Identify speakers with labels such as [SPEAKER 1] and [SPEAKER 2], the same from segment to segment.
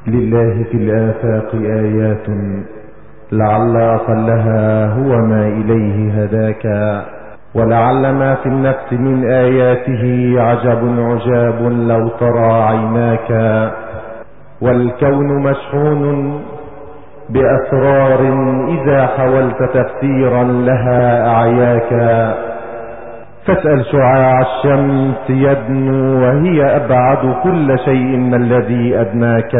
[SPEAKER 1] لله في الآفاق آيات لعل أقلها هو ما إليه هداك، ولعل ما في النفس من آياته عجب عجاب لو ترى عيناك. والكون مشحون بأسرار إذا حاولت تفسيرا لها أعياك. فاسأل شعاع الشمس يدنو وهي أبعد كل شيء ما الذي أدناك.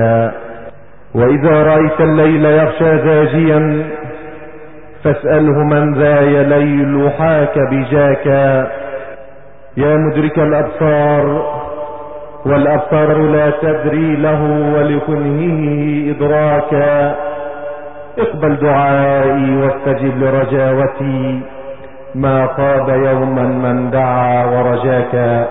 [SPEAKER 1] وإذا رأيت الليل يغشى زاجيا فاسأله من ذا يا ليل حاك بجاك. يا مدرك الأبصار والأبصار لا تدري له ولكنهه إدراكا. اقبل دعائي واستجب لرجاوتي، ما خاب يوما من دعا ورجاك.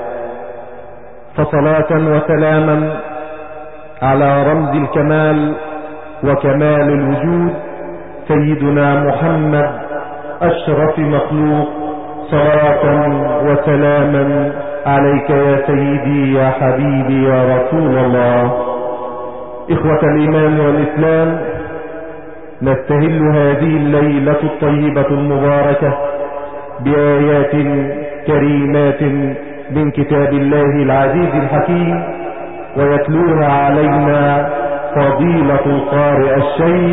[SPEAKER 1] فصلاة وسلاما على رمز الكمال وكمال الوجود سيدنا محمد أشرف مخلوق. صلاة وسلاما عليك يا سيدي يا حبيبي يا رسول الله. إخوة الإيمان والإسلام، نستهل هذه الليلة الطيبة المباركة بآيات كريمات من كتاب الله العزيز الحكيم، ويتلوها علينا فضيلة القارئ الشيخ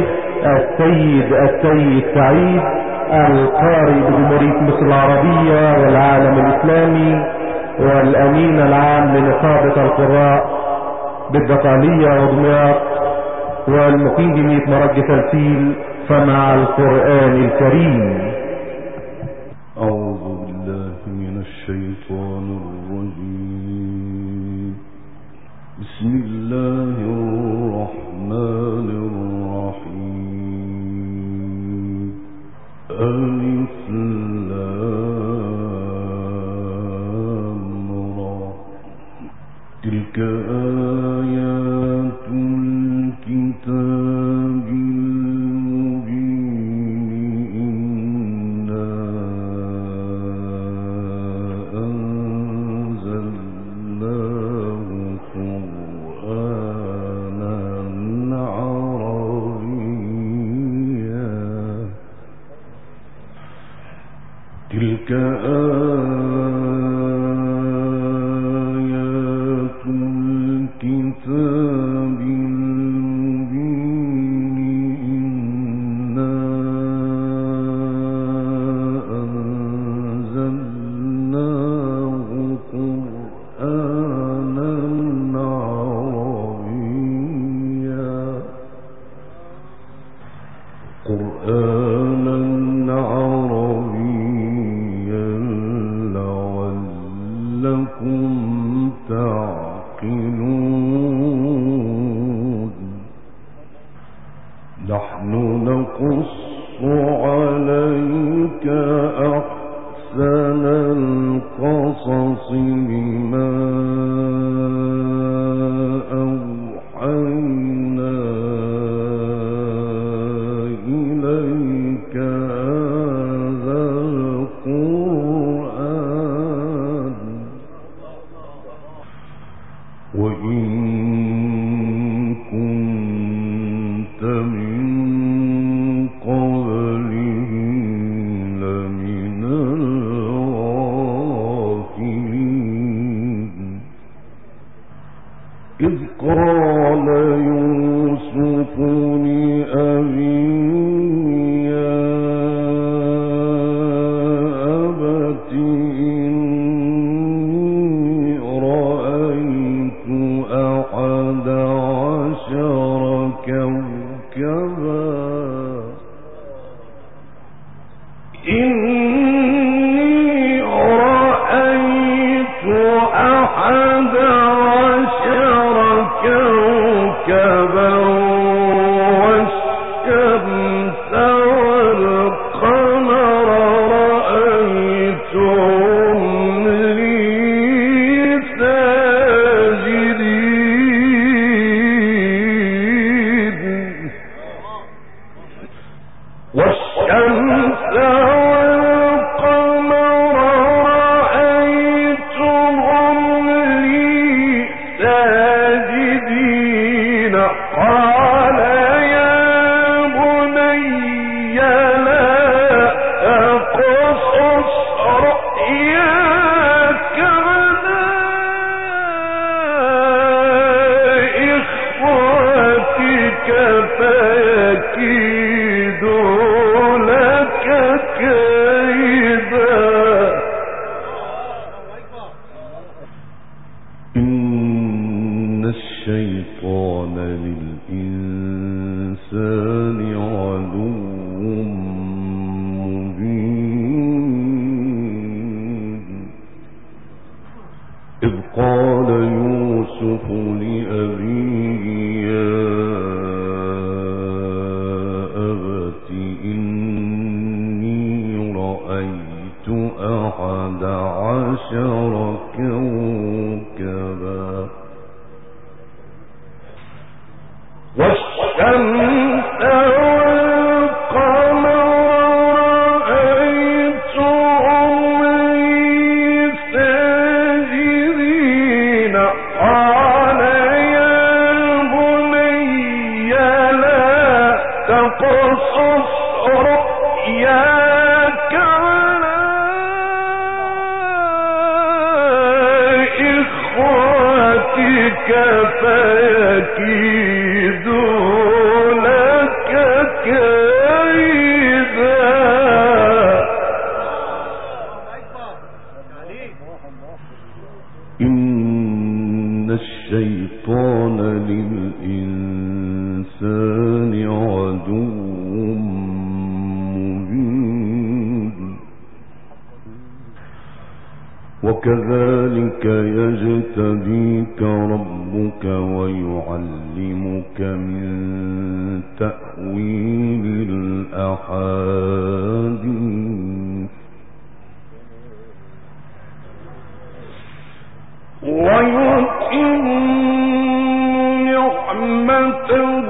[SPEAKER 1] السيد سعيد القارئ بجمهورية مصر العربية والعالم الإسلامي، والأمين العام لنقابة القراء بالبطالية ودمياط، والمقيم بميت مرج تمثيل. فمع القرآن الكريم.
[SPEAKER 2] أعوذ بالله من الشيطان الرجيم. بسم الله الرحمن الرحيم. ألف لام را. تلك آيات الكتاب تلك آيات الكتاب المبين إنا أنزلناه قرآنا عربيا لعلكم تعقلون. نحن نقص عليك أحسن القصص بما أوحينا إليك هذا القرآن وإن كنت من قبله لمن الغافلين. إذ قال يوسف لأبيه يا أبت إني رأيت 11 كوكبا إني رأيت 11 كوكبا والشمس والقمر رأيتهم لي ساجدين. والشمس والقمر رأيتهم لي ساجدين قال يا بني لا تقصص رؤياك على إخوتك فيكيدوا لك كيدا إن الشيطان للإنسان عدو مبين إذ قال يوسف لأبيه يا أبت إني رأيت 11 كوكبا والشمس والقمر رأيتهم لي ساجدين قال يا بني لا تقصص رؤياك على إخوتك فيكيدوا لك كيدا إن الشيطان للإنسان عدو مبين وكذلك يجتبيك ربك ويعلمك من تأويل الأحاديث ويتم نعمته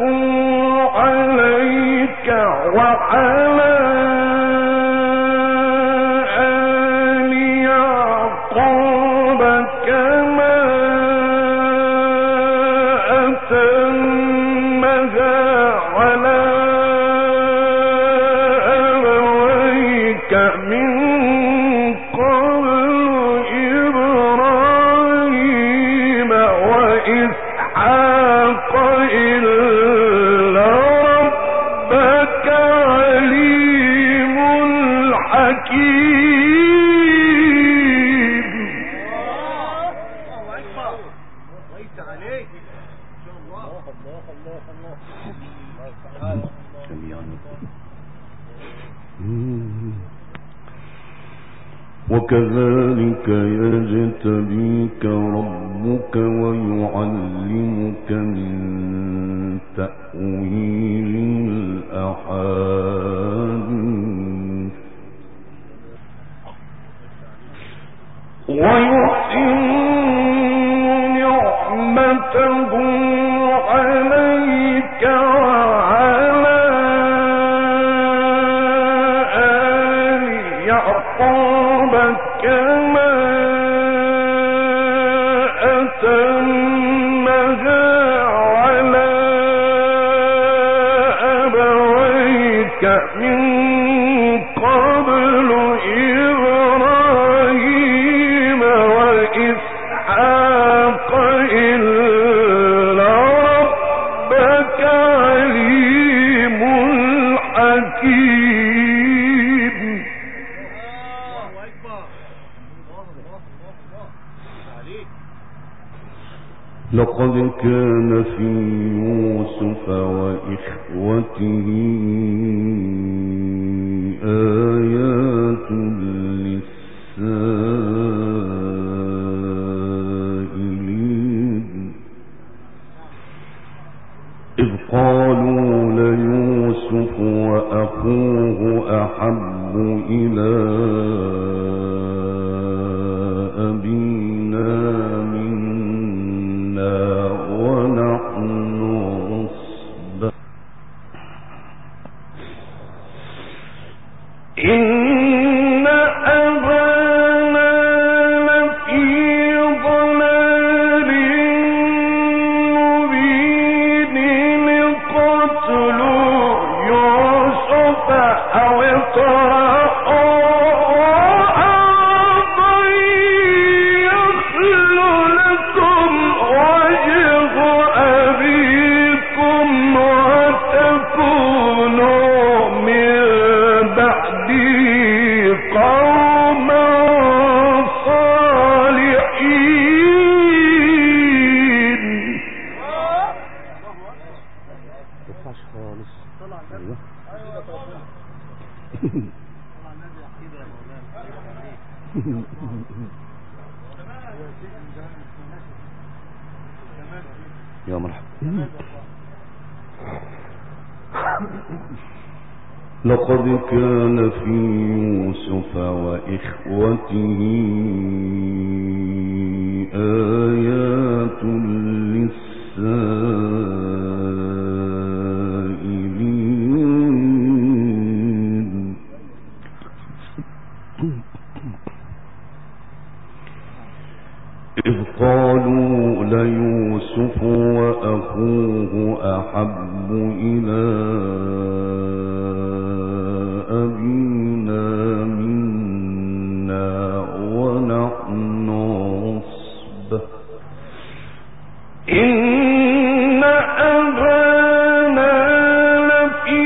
[SPEAKER 2] عليك وعلى آل يعقوب كما أتمها على أبويك من قبل إبراهيم وإسحاق إن ربك عليم حكيم. وكذلك يجتبيك ربك ويعلمك من تأويل الأحاديث ويتم نعمته عليك وعلى آل يعقوب كما أتمها على أبويك من قبل إبراهيم وإسحاق إن ربك عليم حكيم. لقد كان في يوسف وإخوته آيات للسائلين إذ قالوا ليوسف وأخوه أحب إلى أبينا منا ونحن عصبة إن أبانا لفي ضلال مبين
[SPEAKER 3] ينفعش خالص. ايوه يا مرحبا.
[SPEAKER 2] لقد كان في يوسف وإخوته آيات للسائلين إذ قالوا ليوسف وأخوه أحب إلى أبينا منا ونحن عصبة إن أبانا لفي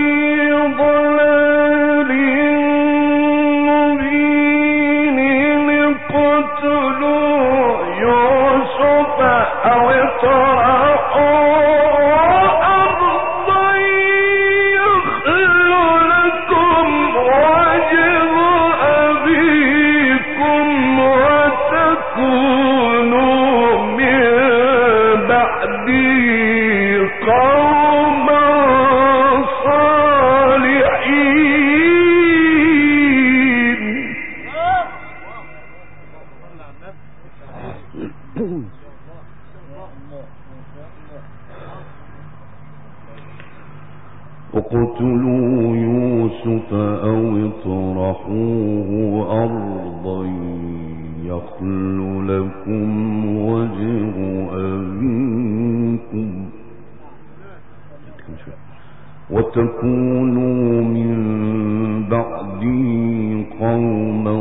[SPEAKER 2] ضلال مبين اقتلوا يوسف أو اطرحوه اقتلوا يوسف أو اطرحوه أرضا يخل لكم وجه أبيكم وتكونوا من بعده قوما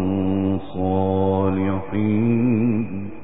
[SPEAKER 2] صالحين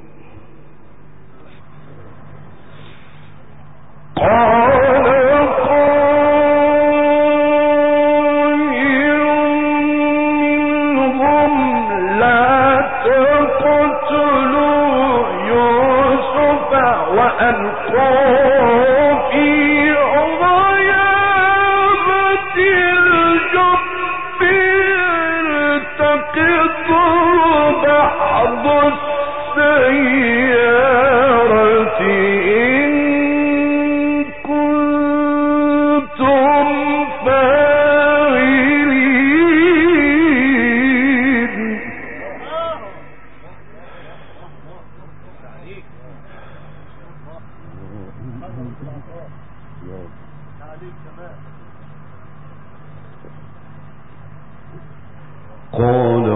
[SPEAKER 2] قال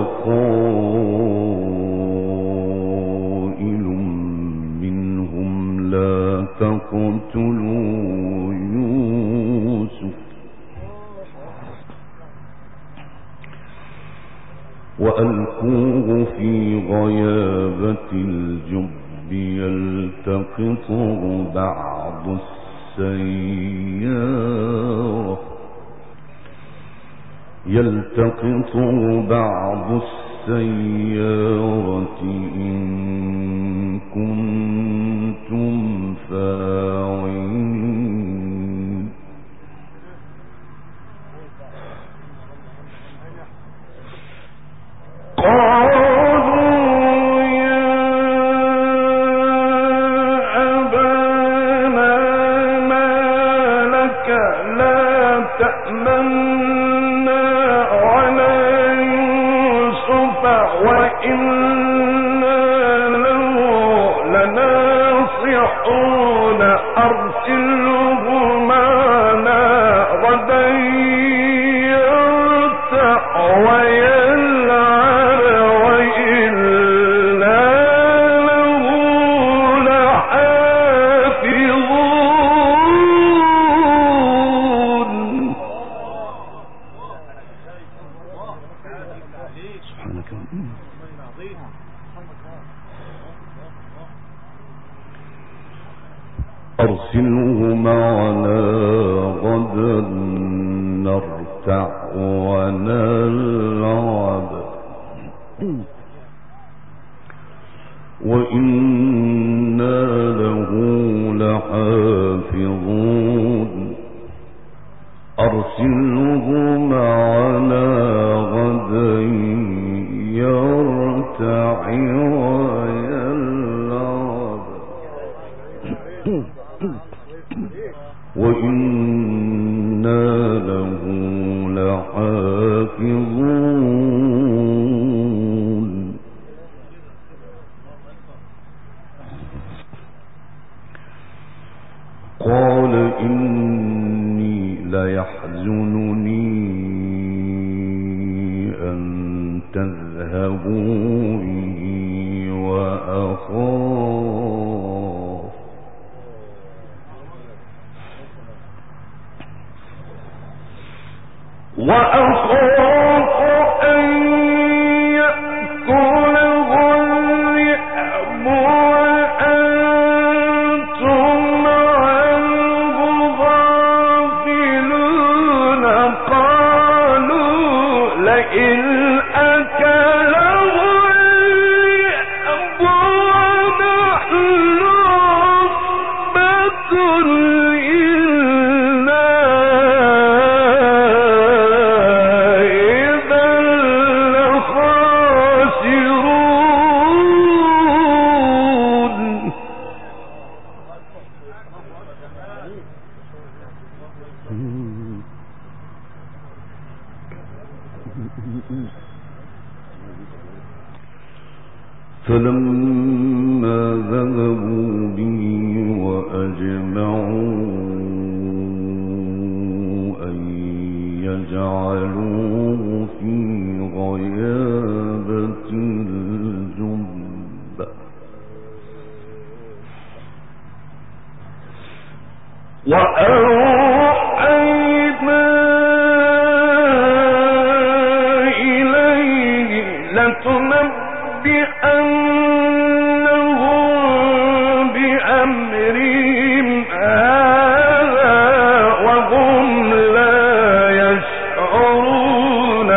[SPEAKER 2] قائل منهم لا تقتلوا يوسف وألقوه في غيابة الجب يلتقطه بعض السيارة إن كنتم فاعلين أرسلهم على غدا يرتعي ويلعب وإنا له لحافظون. قال إني ليحزنني أن تذهبوا به وأخاف أن يأكله الذئب وأنتم عنه غافلون. قالوا لئن أكله الذئب ونحن عصبة فلما ذهبوا به وأجمعوا أن يجعلوه في غيابة الجب وأوحينا إليه لتنبئنهم بأمرهم هذا وهم لا يشعرون.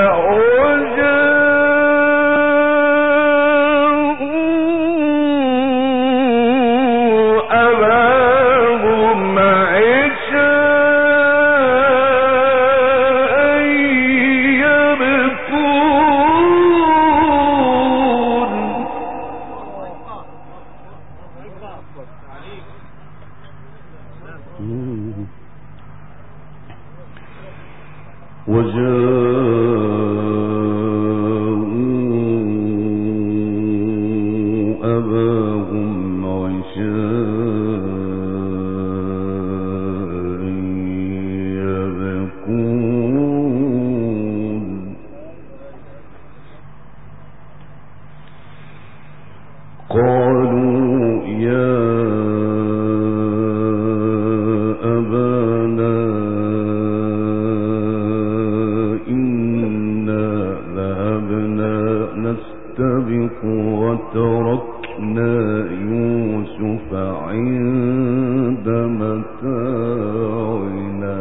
[SPEAKER 2] وجاءوا أباهم عشاء يبكون. وجاءوا أباهم عشاء يبكون. قالوا يا أبانا إنا ذهبنا نستبق وتركنا يوسف عند متاعنا.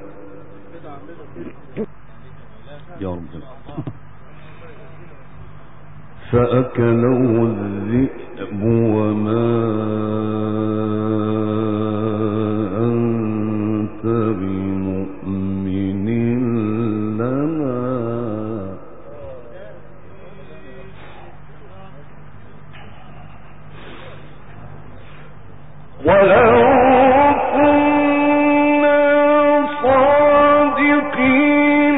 [SPEAKER 3] يا رب
[SPEAKER 2] فأكله الذئب وما أنت بمؤمن لنا ولو كنا صادقين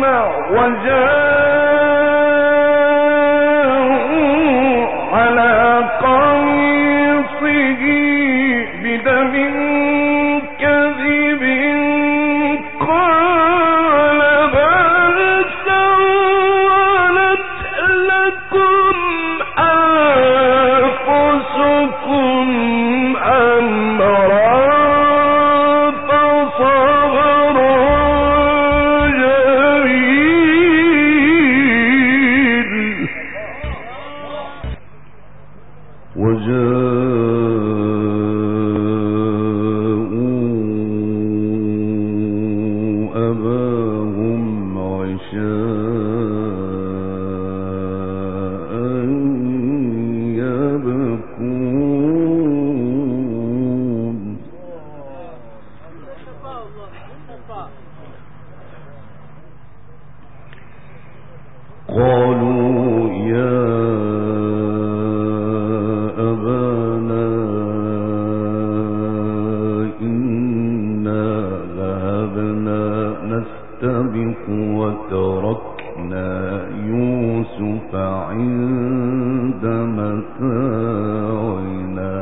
[SPEAKER 2] وجاءوا على قميصه بدم كذب قال بل سولت لكم أنفسكم أمرا فصبر جميل. وجاءوا أباهم عشاء يبكون. قالوا يا أبانا إنا ذهبنا نستبق وتركنا يوسف عند متاعنا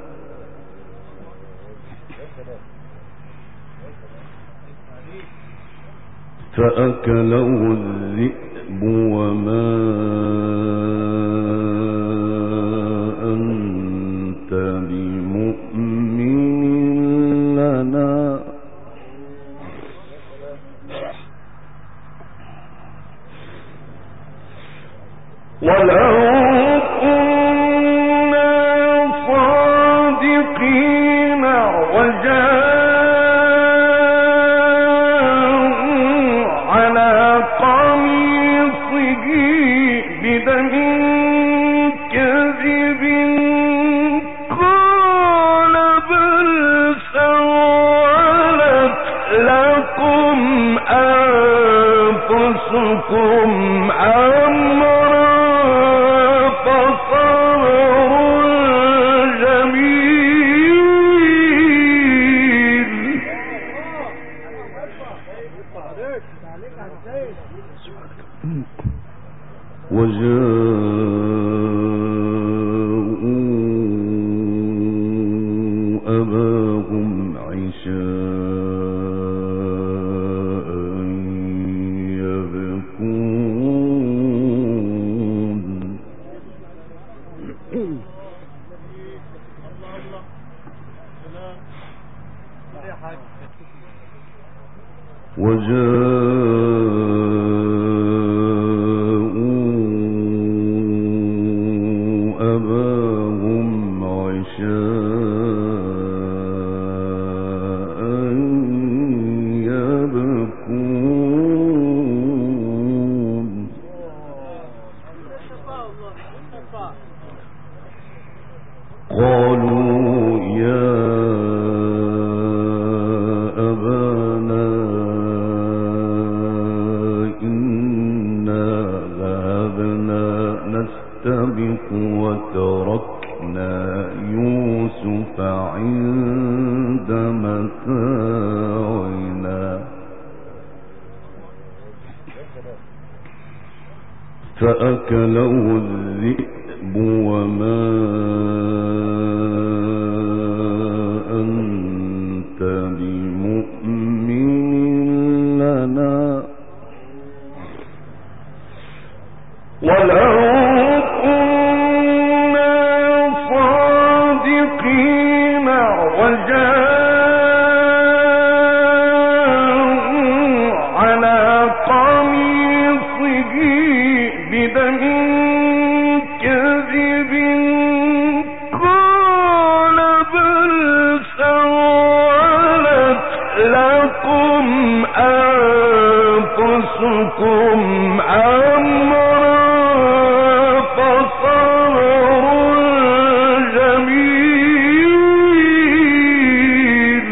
[SPEAKER 2] فأكله الذئب وما أنت بمؤمن لنا ولو كنا صادقين وجاءوا على قميصه بدم كذب قال بل سولت لكم أنفسكم أمرا فصبر جميل وجاءوا أباهم عشاء يبكون أباهم عشاء يبكون قالوا يا أبانا إنا ذهبنا نستبق وتركنا يوسف عند متاعنا فأكله الذئب وما أنت بمؤمن لنا ولو كنا صادقين وجاءوا على قميصه بدم كذب قال بل سولت لكم أنفسكم أمرا فصبر جميل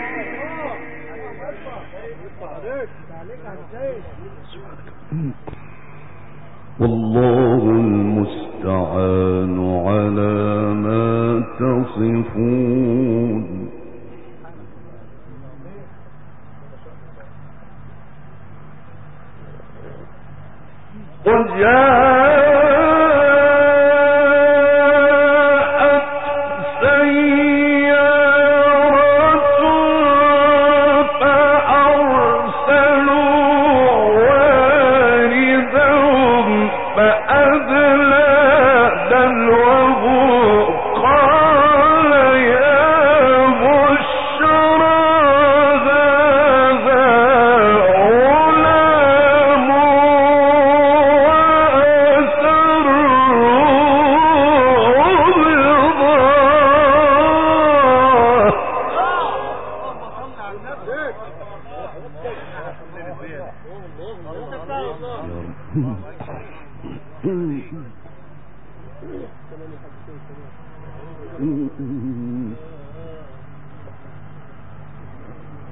[SPEAKER 2] والله المستعان على ما تصفون وجاءت سيارة فأرسلوا واردهم فأدلى دلوه قال يا بشرى هذا غلام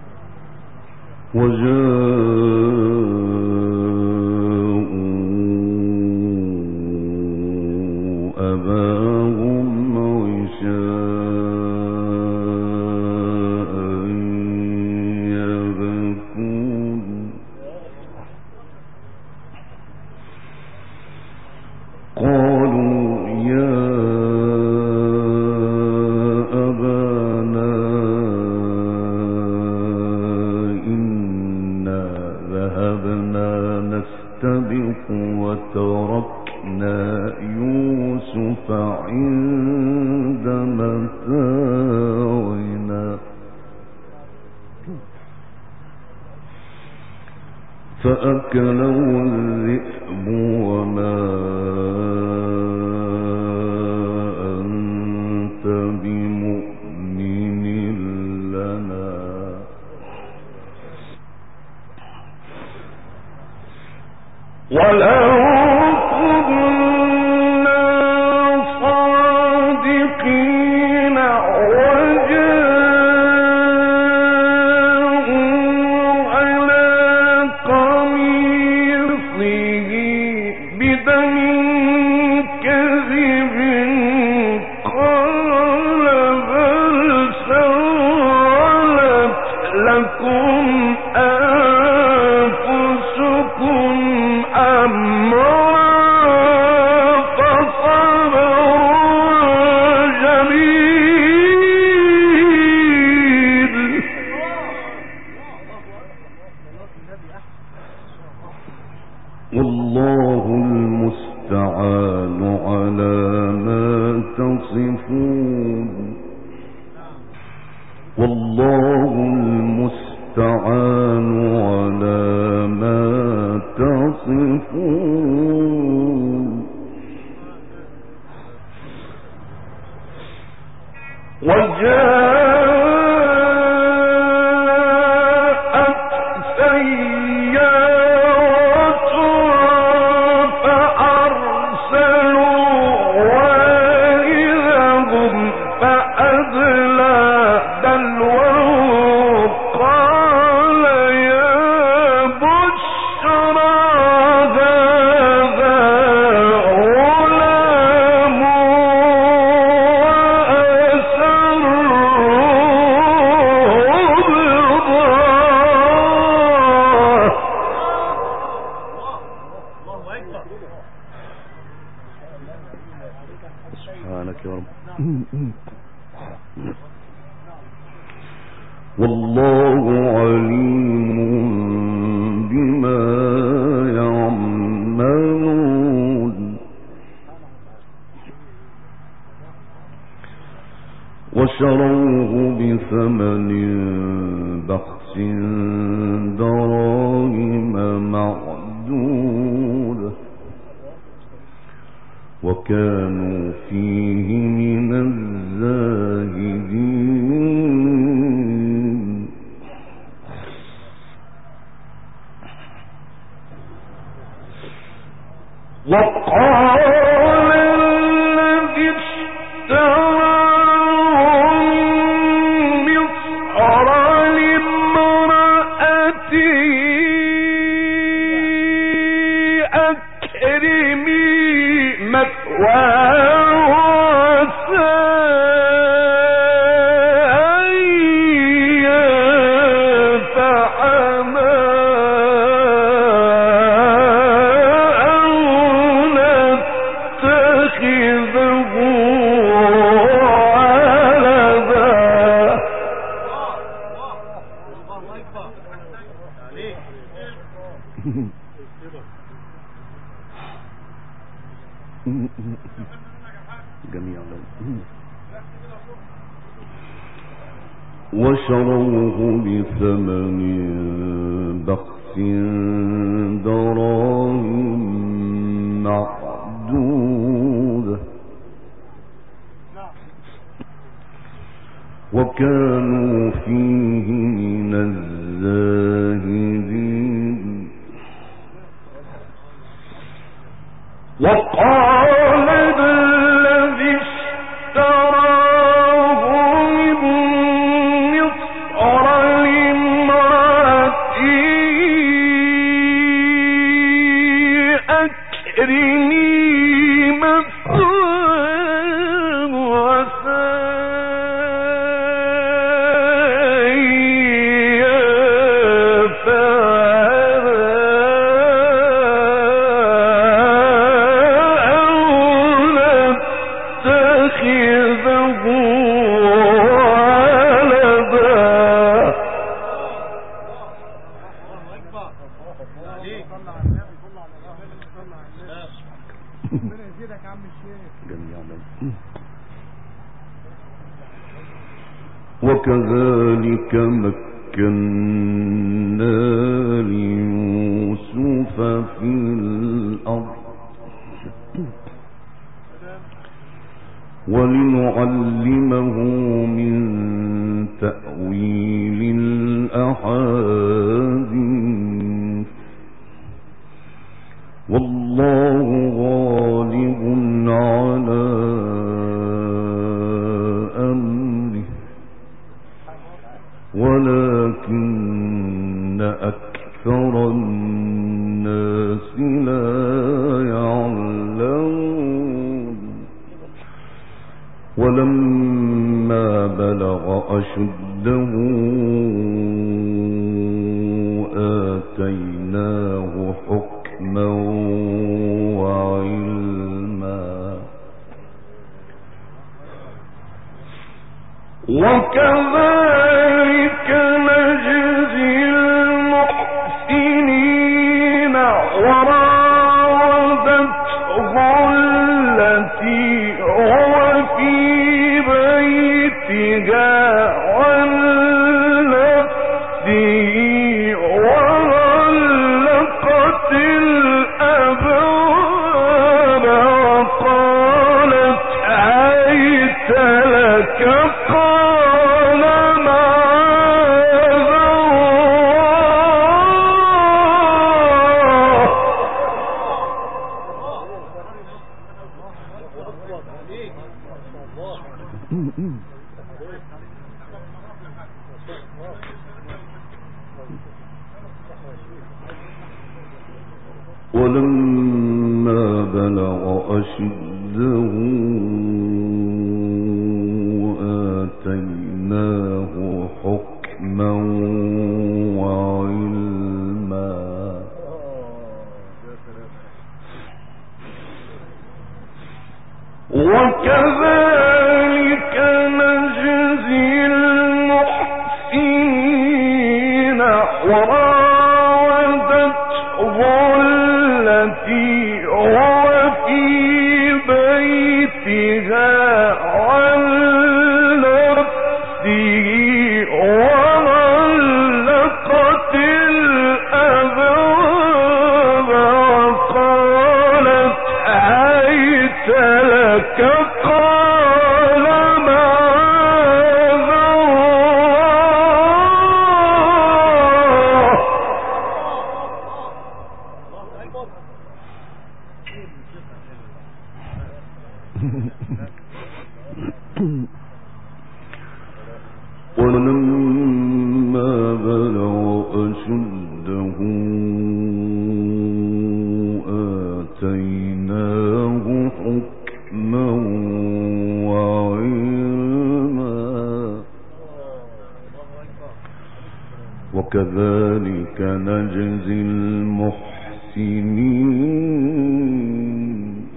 [SPEAKER 2] وجاءوا
[SPEAKER 4] نستبق وتركنا يوسف عند متاعنا فأكله الذئب وما أنت بمؤمن لنا ولو كنا صادقين وجاءوا على قميصه بدم كذب قال بل سولت لكم أنفسكم أمرا فصبر جميل والله المستعان على ما تصفون والله المستعان على ما تصفون وجاءت سيارة فأرسلوا واردهم فأدلى دلوه قال يا بشرى هذا غلام سبحانك يا رب والله عليم بما يعملون وشروه بثمن بخس دراهم معدودة وكانوا فيه من الزاهدين وقال الذي اشتراه من مصر لامرأته أكرمي مثواه عسى أن ينفعنا أو نتخذه ولدا جميعا وشروه بثمن بخس دراهم معدودة وكانوا فيه من الزاهدين وقال الذي اشتراه من مصر لامرأته أكرمي مثواه عسى أن
[SPEAKER 2] وكذلك مكنا ليوسف في الأرض ولنعلمه من تأويل الأحاديث والله غالب على أمره ولكن أكثر الناس لا يعلمون ولما بلغ أشده آتيناه حكما وعلما وكذلك نجزي المحسنين وراودته التي هو في بيتها عن نفسه وغلقت الأبواب وقالت هيت لك قال معاذ الله ولما بلغ أشده آتيناه حكما وعلما وكذلك نجزي المحسنين وراودته التي هو في بيتها عن نفسه وغلقت الأبواب وقالت هيت لك قال معاذ ولما بلغ أشده آتيناه حكما وعلما وكذلك نجزي المحسنين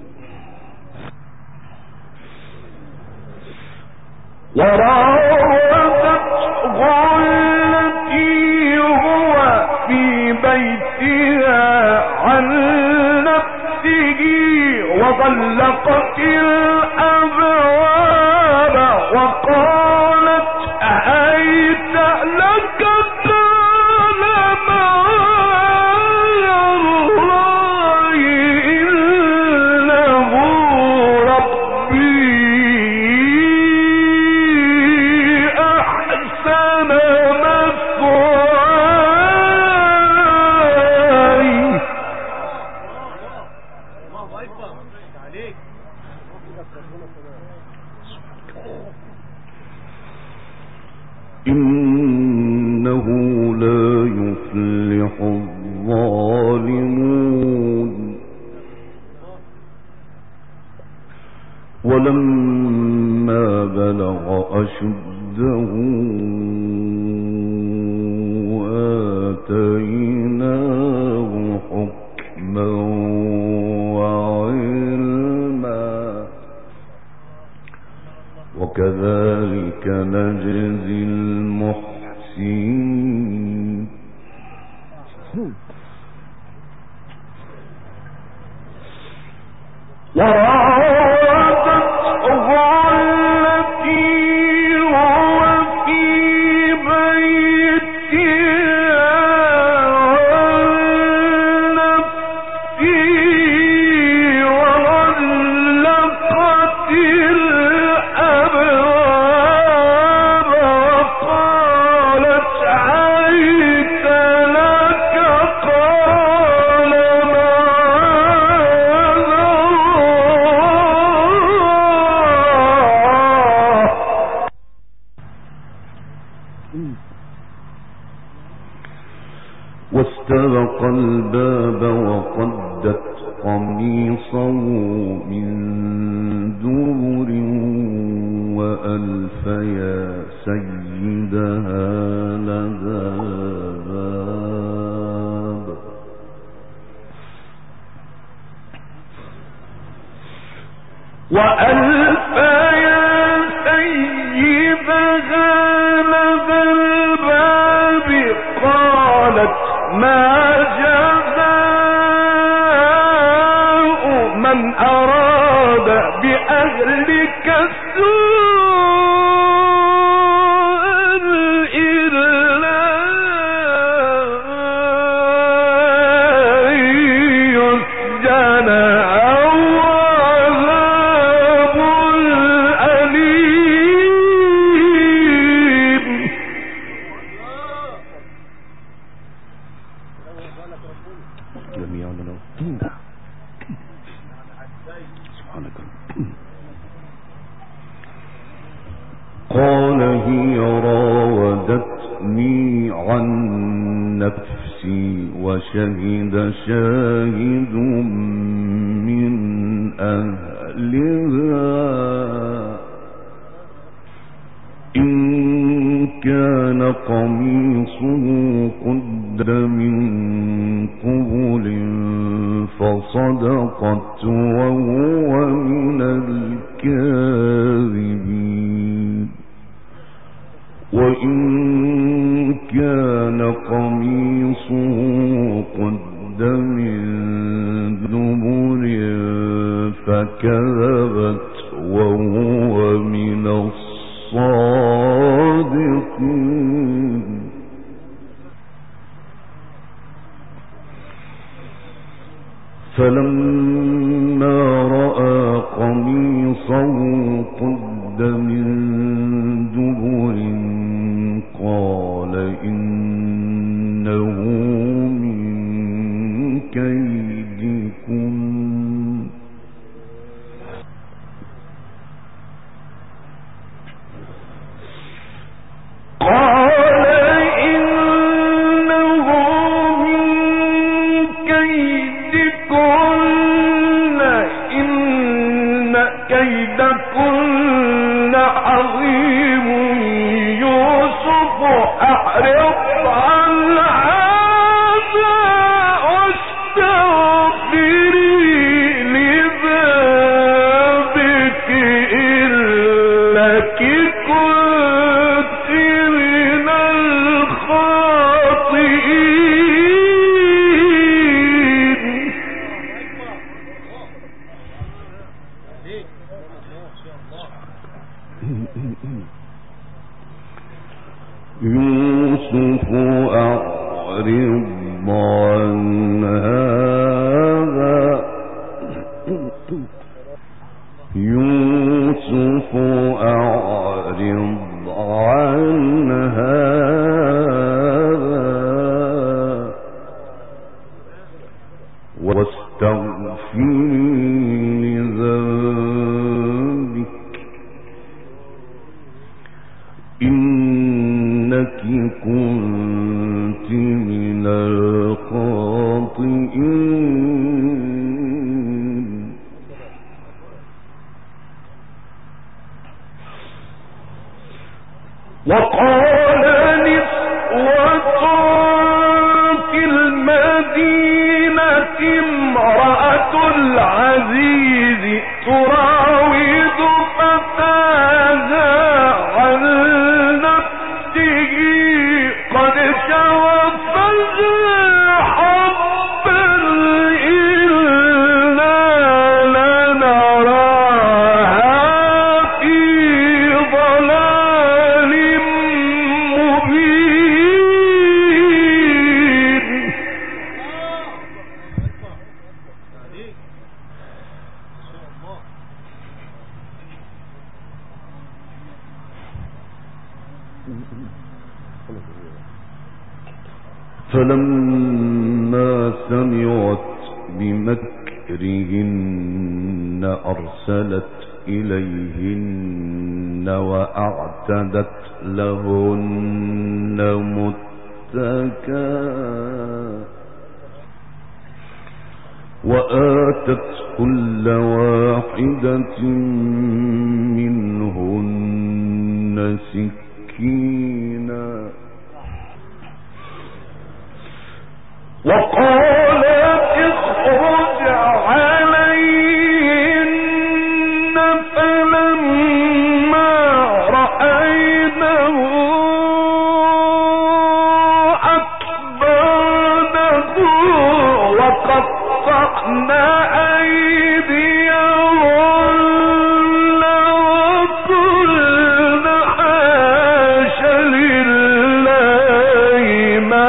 [SPEAKER 2] وراودته التي هو في بيتها عن نفسه وغلقت الأبواب وقالت هيت لك قال معاذ الله إنه ربي أحسن مثواي إنه لا يفلح الظالمون ولما بلغ أشده آتيناه حكما وعلما وكذلك نجزي المحسنين واستبق الباب وقدت قميصه من دبر وألف يا سيدها لدى الباب
[SPEAKER 4] وألف يا سيدها لدى الباب قالت ما جزاء من أراد بأهلك سوءا إلا يسجن أو عذاب أليم.
[SPEAKER 2] جميعا لو سبحانك. قال هي راودتني عن نفسي وشهد شاهد من أهلها إن كان قميصه قد من قبل فصدقت وهو من الكاذبين وإن كان قميصه قد من دبر فكذبت وهو من الصادقين. فلما رأى قميصه قد من دبر قال إنه من كيدكن
[SPEAKER 4] كيدكن عظيم يوسف أعرض عن هذا واستغفري لذنبك إنك كنت من الخاطئين.
[SPEAKER 2] يوسف أعرض عن هذا يوسف أعرض عن هذا واستغفري لذنبك إنك كنت من الخاطئين.
[SPEAKER 4] وقال نسوة في المدينة امرأة العزيز تراود فتاها عن نفسه قد شغفها
[SPEAKER 2] فلما سمعت بمكرهن أرسلت إليهن وأعتدت لهن متكئا وآتت كل واحدة منهن سكينا
[SPEAKER 4] وقالت اخرج عليهن فلما رأينه أكبرنه وقطعن أيديهن وقلن حاش لله ما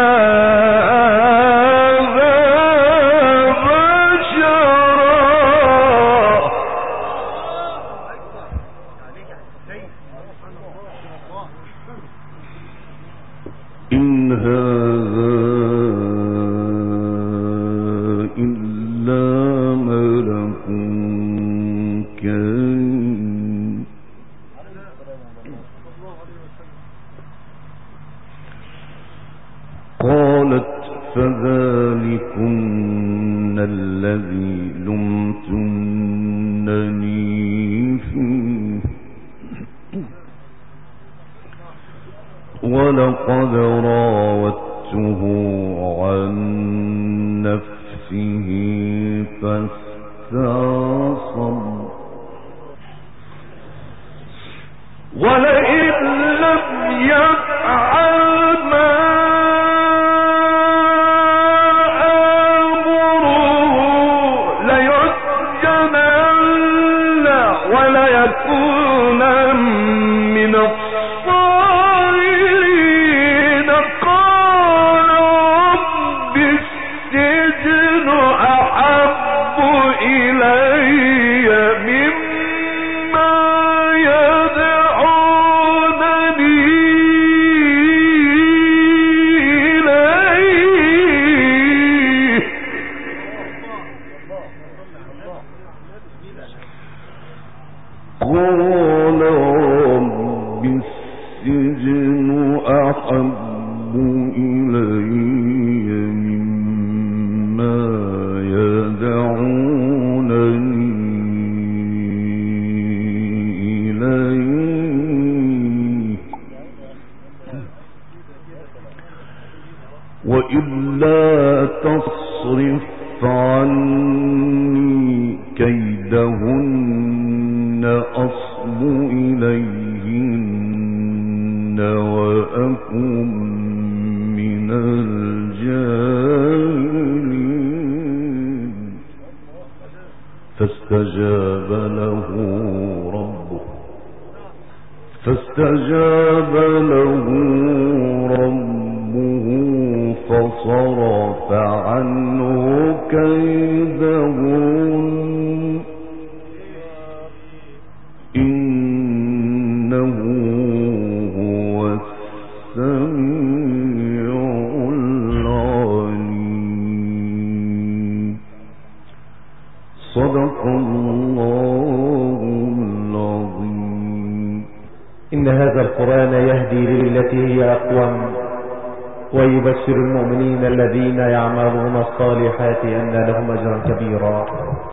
[SPEAKER 2] إن هذا إلا ملك كريم قالت فذلكن الذي لمتنني فيه ولقد راودته عن نفسه فاستعصم
[SPEAKER 4] ولئن لم يفعل ما آمره ليسجنن وليكونن من الصاغرين. قال رب السجن أحب إلي مما يدعونني إليه.
[SPEAKER 2] قال رب السجن أحب إلي مما يدعونني إليه وإلا تصرف عني كيدهن أصب إليهن وأكن من الجاهلين. فاستجاب له ربه فصرف عنه كيدهن إنه هو السميع العليم. صدق الله العظيم.
[SPEAKER 1] إن هذا القرآن يهدي للتي هي أقوم ويبشر المؤمنين الذين يعملون الصالحات أن لهم أجرا كبيرا.